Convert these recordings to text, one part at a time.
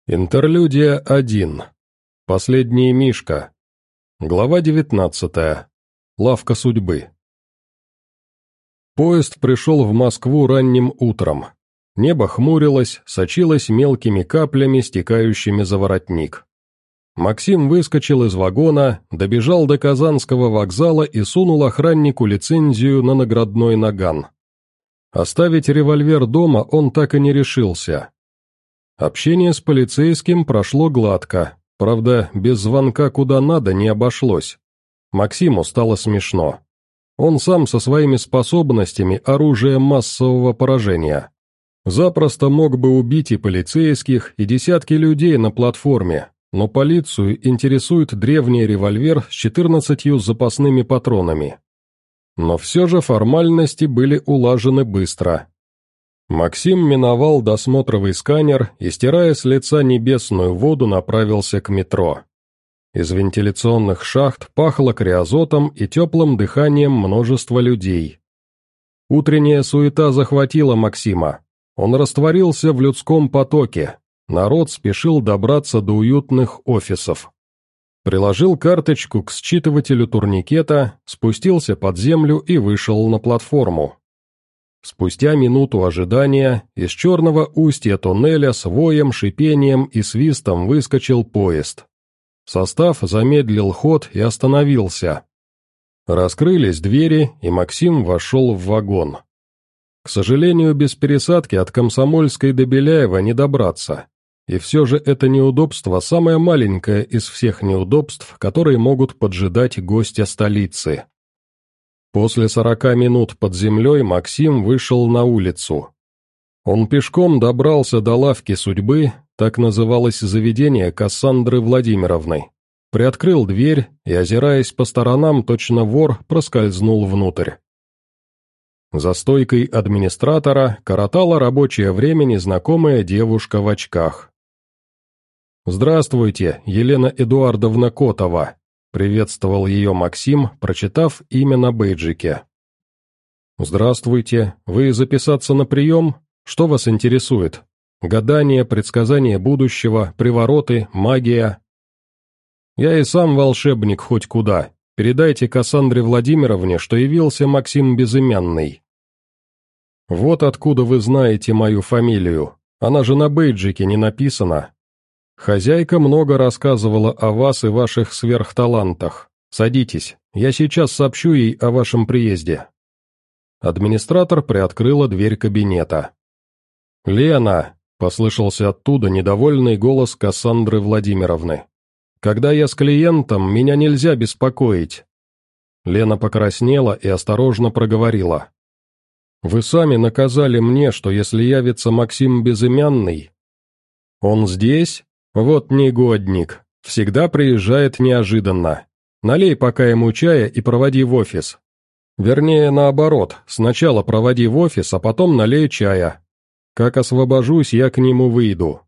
Интерлюдия 1. Последний Мишка. Глава 19. Лавка судьбы. Поезд пришел в Москву ранним утром. Небо хмурилось, сочилось мелкими каплями, стекающими за воротник. Максим выскочил из вагона, добежал до Казанского вокзала и сунул охраннику лицензию на наградной наган. Оставить револьвер дома он так и не решился. Общение с полицейским прошло гладко, правда, без звонка куда надо не обошлось. Максиму стало смешно. Он сам со своими способностями оружие массового поражения. Запросто мог бы убить и полицейских, и десятки людей на платформе, но полицию интересует древний револьвер с 14 запасными патронами. Но все же формальности были улажены быстро. Максим миновал досмотровый сканер и, стирая с лица небесную воду, направился к метро. Из вентиляционных шахт пахло криозотом и теплым дыханием множества людей. Утренняя суета захватила Максима. Он растворился в людском потоке. Народ спешил добраться до уютных офисов. Приложил карточку к считывателю турникета, спустился под землю и вышел на платформу. Спустя минуту ожидания из черного устья туннеля с воем, шипением и свистом выскочил поезд. Состав замедлил ход и остановился. Раскрылись двери, и Максим вошел в вагон. К сожалению, без пересадки от Комсомольской до Беляева не добраться. И все же это неудобство самое маленькое из всех неудобств, которые могут поджидать гостя столицы. После 40 минут под землей Максим вышел на улицу. Он пешком добрался до лавки судьбы, так называлось заведение Кассандры Владимировны. Приоткрыл дверь и, озираясь по сторонам, точно вор, проскользнул внутрь. За стойкой администратора коротала рабочее время незнакомая девушка в очках. «Здравствуйте, Елена Эдуардовна Котова», — приветствовал ее Максим, прочитав имя на бейджике. «Здравствуйте, вы записаться на прием? Что вас интересует? Гадание, предсказание будущего, привороты, магия?» «Я и сам волшебник хоть куда. Передайте Кассандре Владимировне, что явился Максим Безымянный». «Вот откуда вы знаете мою фамилию. Она же на бейджике не написана. Хозяйка много рассказывала о вас и ваших сверхталантах. Садитесь, я сейчас сообщу ей о вашем приезде». Администратор приоткрыла дверь кабинета. «Лена», — послышался оттуда недовольный голос Кассандры Владимировны, «когда я с клиентом, меня нельзя беспокоить». Лена покраснела и осторожно проговорила. «Вы сами наказали мне, что если явится Максим Безымянный...» «Он здесь? Вот негодник. Всегда приезжает неожиданно. Налей пока ему чая и проводи в офис. Вернее, наоборот, сначала проводи в офис, а потом налей чая. Как освобожусь, я к нему выйду».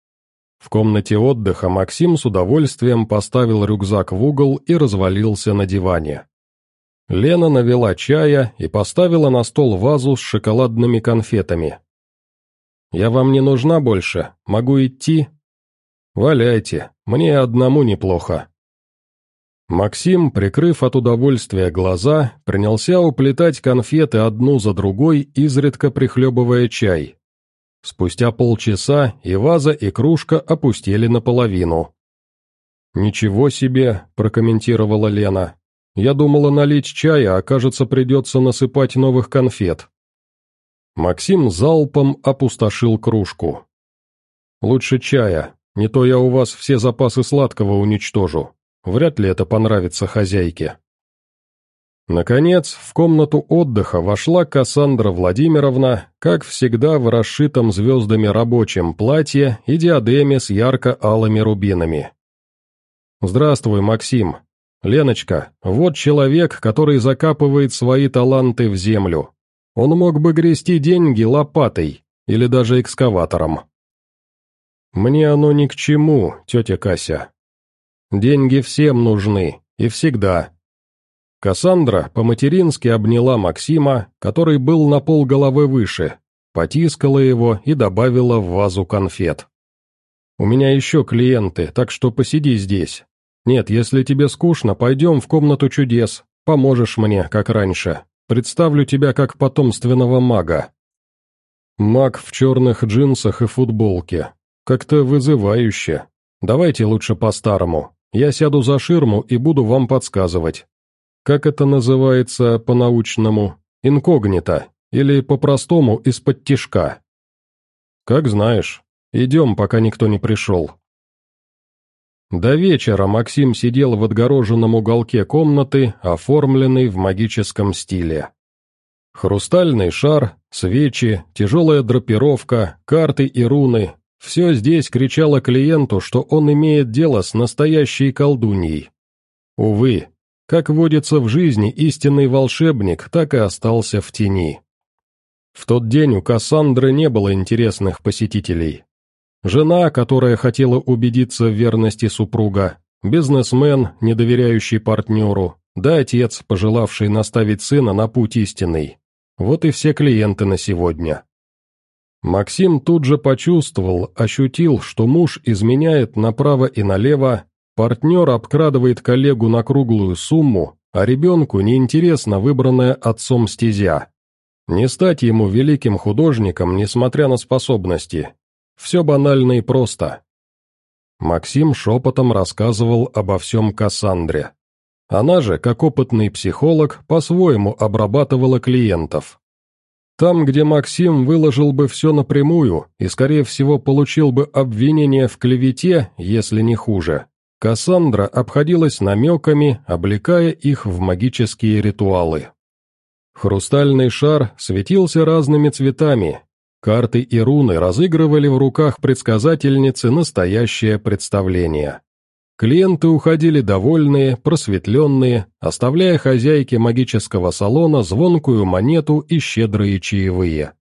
В комнате отдыха Максим с удовольствием поставил рюкзак в угол и развалился на диване. Лена навела чая и поставила на стол вазу с шоколадными конфетами. «Я вам не нужна больше? Могу идти?» «Валяйте, мне одному неплохо». Максим, прикрыв от удовольствия глаза, принялся уплетать конфеты одну за другой, изредка прихлебывая чай. Спустя полчаса и ваза, и кружка опустели наполовину. «Ничего себе», — прокомментировала Лена. «Я думала налить чая, а кажется, придется насыпать новых конфет». Максим залпом опустошил кружку. «Лучше чая. Не то я у вас все запасы сладкого уничтожу. Вряд ли это понравится хозяйке». Наконец, в комнату отдыха вошла Кассандра Владимировна, как всегда в расшитом звездами рабочем платье и диадеме с ярко-алыми рубинами. «Здравствуй, Максим. Леночка, вот человек, который закапывает свои таланты в землю. Он мог бы грести деньги лопатой или даже экскаватором». «Мне оно ни к чему, тетя Кася. Деньги всем нужны, и всегда». Кассандра по-матерински обняла Максима, который был на полголовы выше, потискала его и добавила в вазу конфет. У меня еще клиенты, так что посиди здесь. Нет, если тебе скучно, пойдем в комнату чудес, поможешь мне, как раньше. Представлю тебя как потомственного мага». Маг в черных джинсах и футболке. Как-то вызывающе. Давайте лучше по-старому. Я сяду за ширму и буду вам подсказывать. Как это называется по-научному? Инкогнито. Или по-простому из-под тишка. Как знаешь. Идем, пока никто не пришел. До вечера Максим сидел в отгороженном уголке комнаты, оформленной в магическом стиле. Хрустальный шар, свечи, тяжелая драпировка, карты и руны – все здесь кричало клиенту, что он имеет дело с настоящей колдуньей. Увы, как водится в жизни, истинный волшебник так и остался в тени. В тот день у Кассандры не было интересных посетителей. Жена, которая хотела убедиться в верности супруга, бизнесмен, не доверяющий партнеру, да отец, пожелавший наставить сына на путь истинный. Вот и все клиенты на сегодня. Максим тут же почувствовал, ощутил, что муж изменяет направо и налево, партнер обкрадывает коллегу на круглую сумму, а ребенку неинтересна выбранная отцом стезя. Не стать ему великим художником, несмотря на способности. Все банально и просто. Максим шепотом рассказывал обо всем Кассандре. Она же, как опытный психолог, по-своему обрабатывала клиентов. Там, где Максим выложил бы все напрямую и, скорее всего, получил бы обвинение в клевете, если не хуже, Кассандра обходилась намеками, облекая их в магические ритуалы. Хрустальный шар светился разными цветами. Карты и руны разыгрывали в руках предсказательницы настоящее представление. Клиенты уходили довольные, просветленные, оставляя хозяйке магического салона звонкую монету и щедрые чаевые.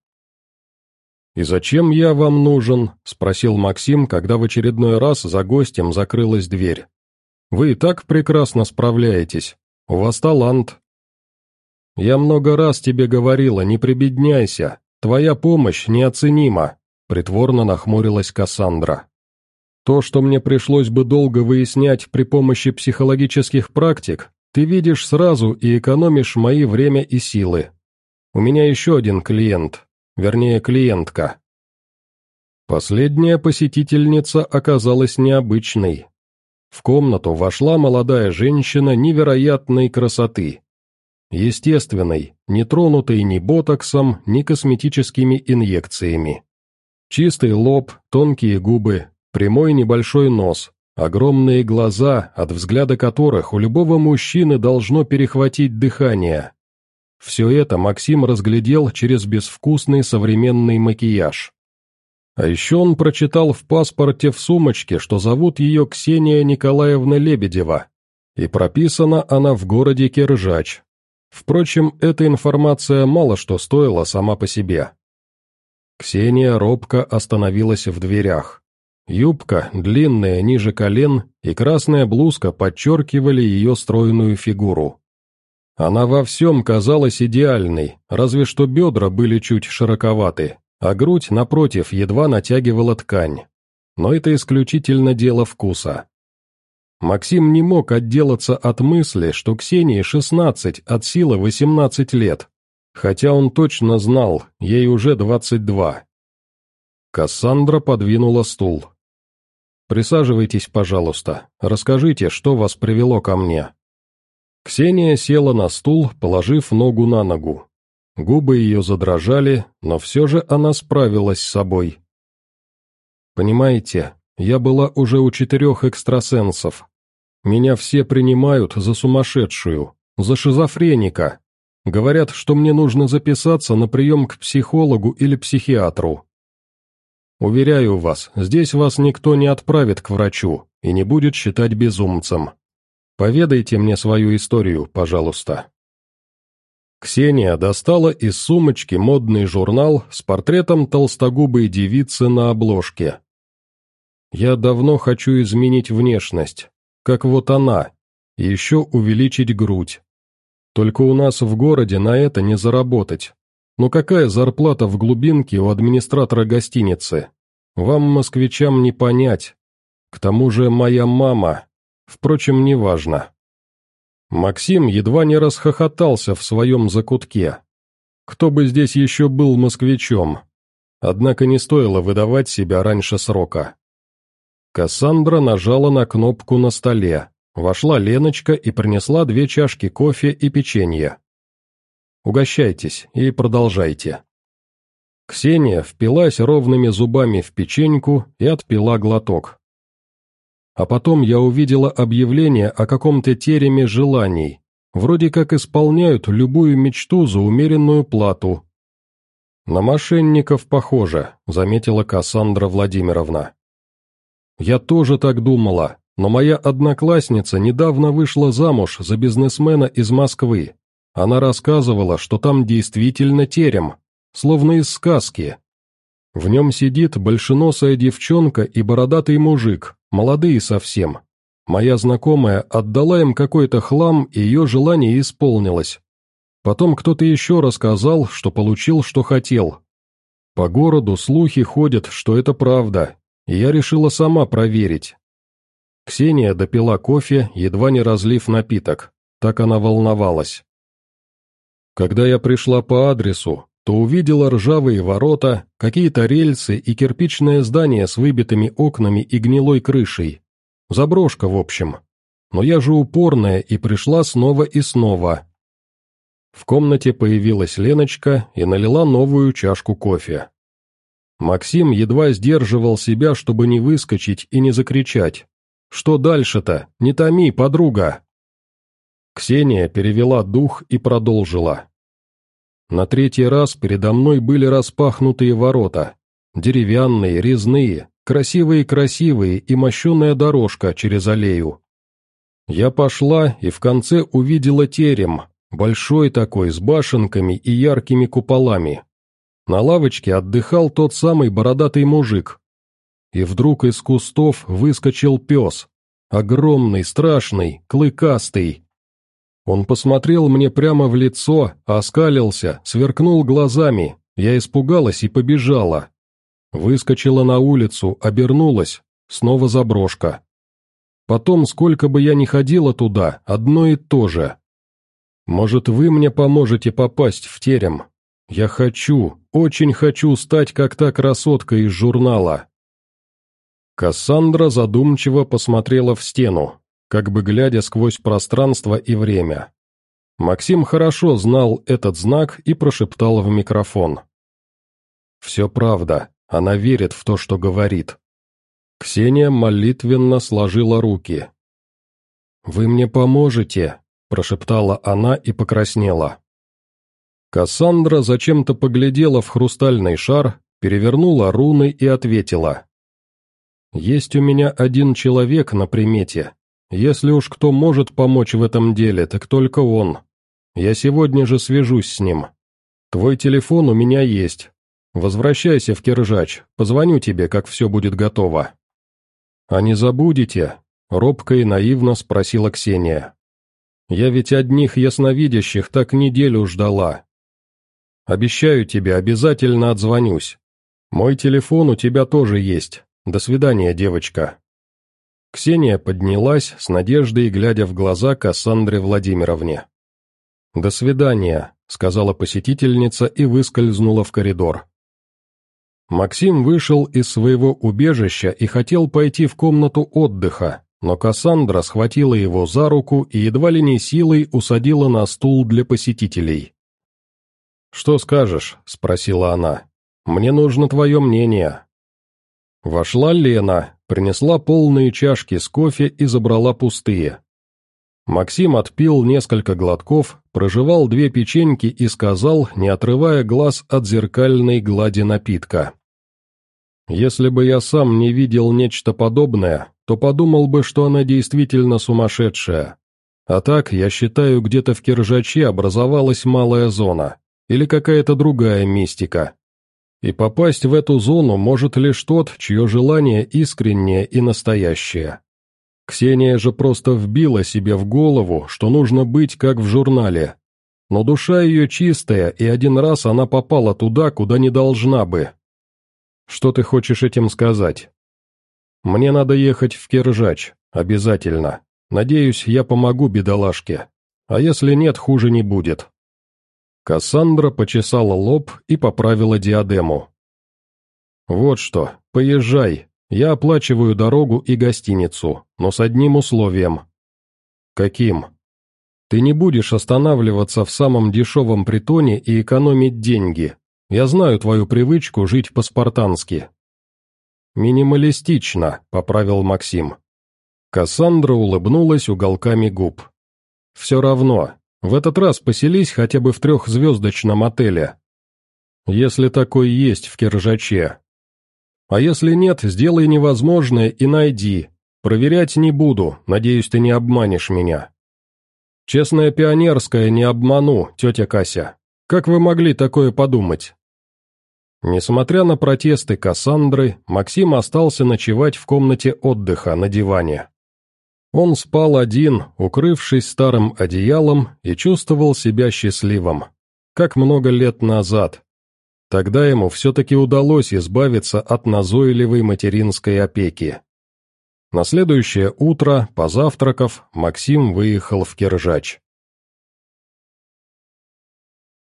«И зачем я вам нужен?» – спросил Максим, когда в очередной раз за гостем закрылась дверь. «Вы и так прекрасно справляетесь. У вас талант». «Я много раз тебе говорила, не прибедняйся. Твоя помощь неоценима», – притворно нахмурилась Кассандра. «То, что мне пришлось бы долго выяснять при помощи психологических практик, ты видишь сразу и экономишь мои время и силы. У меня еще один клиент, вернее клиентка». Последняя посетительница оказалась необычной. В комнату вошла молодая женщина невероятной красоты. Естественной, не тронутой ни ботоксом, ни косметическими инъекциями. Чистый лоб, тонкие губы, прямой небольшой нос, огромные глаза, от взгляда которых у любого мужчины должно перехватить дыхание. Все это Максим разглядел через безвкусный современный макияж. А еще он прочитал в паспорте в сумочке, что зовут ее Ксения Николаевна Лебедева, и прописана она в городе Киржач. Впрочем, эта информация мало что стоила сама по себе. Ксения робко остановилась в дверях. Юбка, длинная ниже колен, и красная блузка подчеркивали ее стройную фигуру. Она во всем казалась идеальной, разве что бедра были чуть широковаты, а грудь, напротив, едва натягивала ткань. Но это исключительно дело вкуса. Максим не мог отделаться от мысли, что Ксении 16, от силы 18 лет, хотя он точно знал, ей уже 22. Кассандра подвинула стул. «Присаживайтесь, пожалуйста, расскажите, что вас привело ко мне». Ксения села на стул, положив ногу на ногу. Губы ее задрожали, но все же она справилась с собой. «Понимаете, я была уже у 4 экстрасенсов. Меня все принимают за сумасшедшую, за шизофреника. Говорят, что мне нужно записаться на прием к психологу или психиатру. Уверяю вас, здесь вас никто не отправит к врачу и не будет считать безумцем. Поведайте мне свою историю, пожалуйста». Ксения достала из сумочки модный журнал с портретом толстогубой девицы на обложке. «Я давно хочу изменить внешность, как вот она, и еще увеличить грудь. Только у нас в городе на это не заработать. Но какая зарплата в глубинке у администратора гостиницы? Вам, москвичам, не понять. К тому же моя мама. Впрочем, неважно». Максим едва не расхохотался в своем закутке. Кто бы здесь еще был москвичом? Однако не стоило выдавать себя раньше срока. Кассандра нажала на кнопку на столе. Вошла Леночка и принесла 2 чашки кофе и печенье. «Угощайтесь и продолжайте». Ксения впилась ровными зубами в печеньку и отпила глоток. А потом я увидела объявление о каком-то тереме желаний. Вроде как исполняют любую мечту за умеренную плату. «На мошенников похоже», — заметила Кассандра Владимировна. «Я тоже так думала, но моя одноклассница недавно вышла замуж за бизнесмена из Москвы. Она рассказывала, что там действительно терем, словно из сказки. В нем сидит большеносая девчонка и бородатый мужик, молодые совсем. Моя знакомая отдала им какой-то хлам, и ее желание исполнилось. Потом кто-то еще рассказал, что получил, что хотел. По городу слухи ходят, что это правда, и я решила сама проверить». Ксения допила кофе, едва не разлив напиток, так она волновалась. Когда я пришла по адресу, то увидела ржавые ворота, какие-то рельсы и кирпичное здание с выбитыми окнами и гнилой крышей. Заброшка, в общем. Но я же упорная и пришла снова и снова. В комнате появилась Леночка и налила новую чашку кофе. Максим едва сдерживал себя, чтобы не выскочить и не закричать. «Что дальше-то? Не томи, подруга!» Ксения перевела дух и продолжила. На 3-й раз передо мной были распахнутые ворота. Деревянные, резные, красивые-красивые и мощеная дорожка через аллею. Я пошла и в конце увидела терем, большой такой, с башенками и яркими куполами. На лавочке отдыхал тот самый бородатый мужик. И вдруг из кустов выскочил пес. Огромный, страшный, клыкастый. Он посмотрел мне прямо в лицо, оскалился, сверкнул глазами. Я испугалась и побежала. Выскочила на улицу, обернулась, снова заброшка. Потом, сколько бы я ни ходила туда, одно и то же. Может, вы мне поможете попасть в терем? Я хочу, очень хочу стать как та красотка из журнала». Кассандра задумчиво посмотрела в стену, как бы глядя сквозь пространство и время. Максим хорошо знал этот знак и прошептал в микрофон. «Все правда, она верит в то, что говорит». Ксения молитвенно сложила руки. «Вы мне поможете?» – прошептала она и покраснела. Кассандра зачем-то поглядела в хрустальный шар, перевернула руны и ответила. «Есть у меня один человек на примете. Если уж кто может помочь в этом деле, так только он. Я сегодня же свяжусь с ним. Твой телефон у меня есть. Возвращайся в Киржач, позвоню тебе, как все будет готово». «А не забудете?» — робко и наивно спросила Ксения. «Я ведь одних ясновидящих так неделю ждала. Обещаю тебе, обязательно отзвонюсь. Мой телефон у тебя тоже есть. До свидания, девочка». Ксения поднялась, с надеждой глядя в глаза Кассандре Владимировне. «До свидания», — сказала посетительница и выскользнула в коридор. Максим вышел из своего убежища и хотел пойти в комнату отдыха, но Кассандра схватила его за руку и едва ли не силой усадила на стул для посетителей. «Что скажешь?» — спросила она. «Мне нужно твое мнение». Вошла Лена, принесла полные чашки с кофе и забрала пустые. Максим отпил несколько глотков, прожевал 2 печеньки и сказал, не отрывая глаз от зеркальной глади напитка. «Если бы я сам не видел нечто подобное, то подумал бы, что она действительно сумасшедшая. А так, я считаю, где-то в Киржаче образовалась малая зона, или какая-то другая мистика. И попасть в эту зону может лишь тот, чье желание искреннее и настоящее. Ксения же просто вбила себе в голову, что нужно быть как в журнале. Но душа ее чистая, и один раз она попала туда, куда не должна бы». Что ты хочешь этим сказать? Мне надо ехать в Киржач, обязательно. Надеюсь, я помогу бедолажке. А если нет, хуже не будет. Кассандра почесала лоб и поправила диадему. Вот что, поезжай, я оплачиваю дорогу и гостиницу, но с одним условием. Каким? Ты не будешь останавливаться в самом дешевом притоне и экономить деньги. Я знаю твою привычку жить по-спартански. «Минималистично», — поправил Максим. Кассандра улыбнулась уголками губ. «Все равно, в этот раз поселись хотя бы в 3-звездочном отеле. Если такой есть в Киржаче. А если нет, сделай невозможное и найди. Проверять не буду, надеюсь, ты не обманешь меня». «Честная пионерская, не обману, тетя Кася. Как вы могли такое подумать?» Несмотря на протесты Кассандры, Максим остался ночевать в комнате отдыха на диване. Он спал один, укрывшись старым одеялом, и чувствовал себя счастливым. Как много лет назад. Тогда ему все-таки удалось избавиться от назойливой материнской опеки. На следующее утро, позавтракав, Максим выехал в Киржач.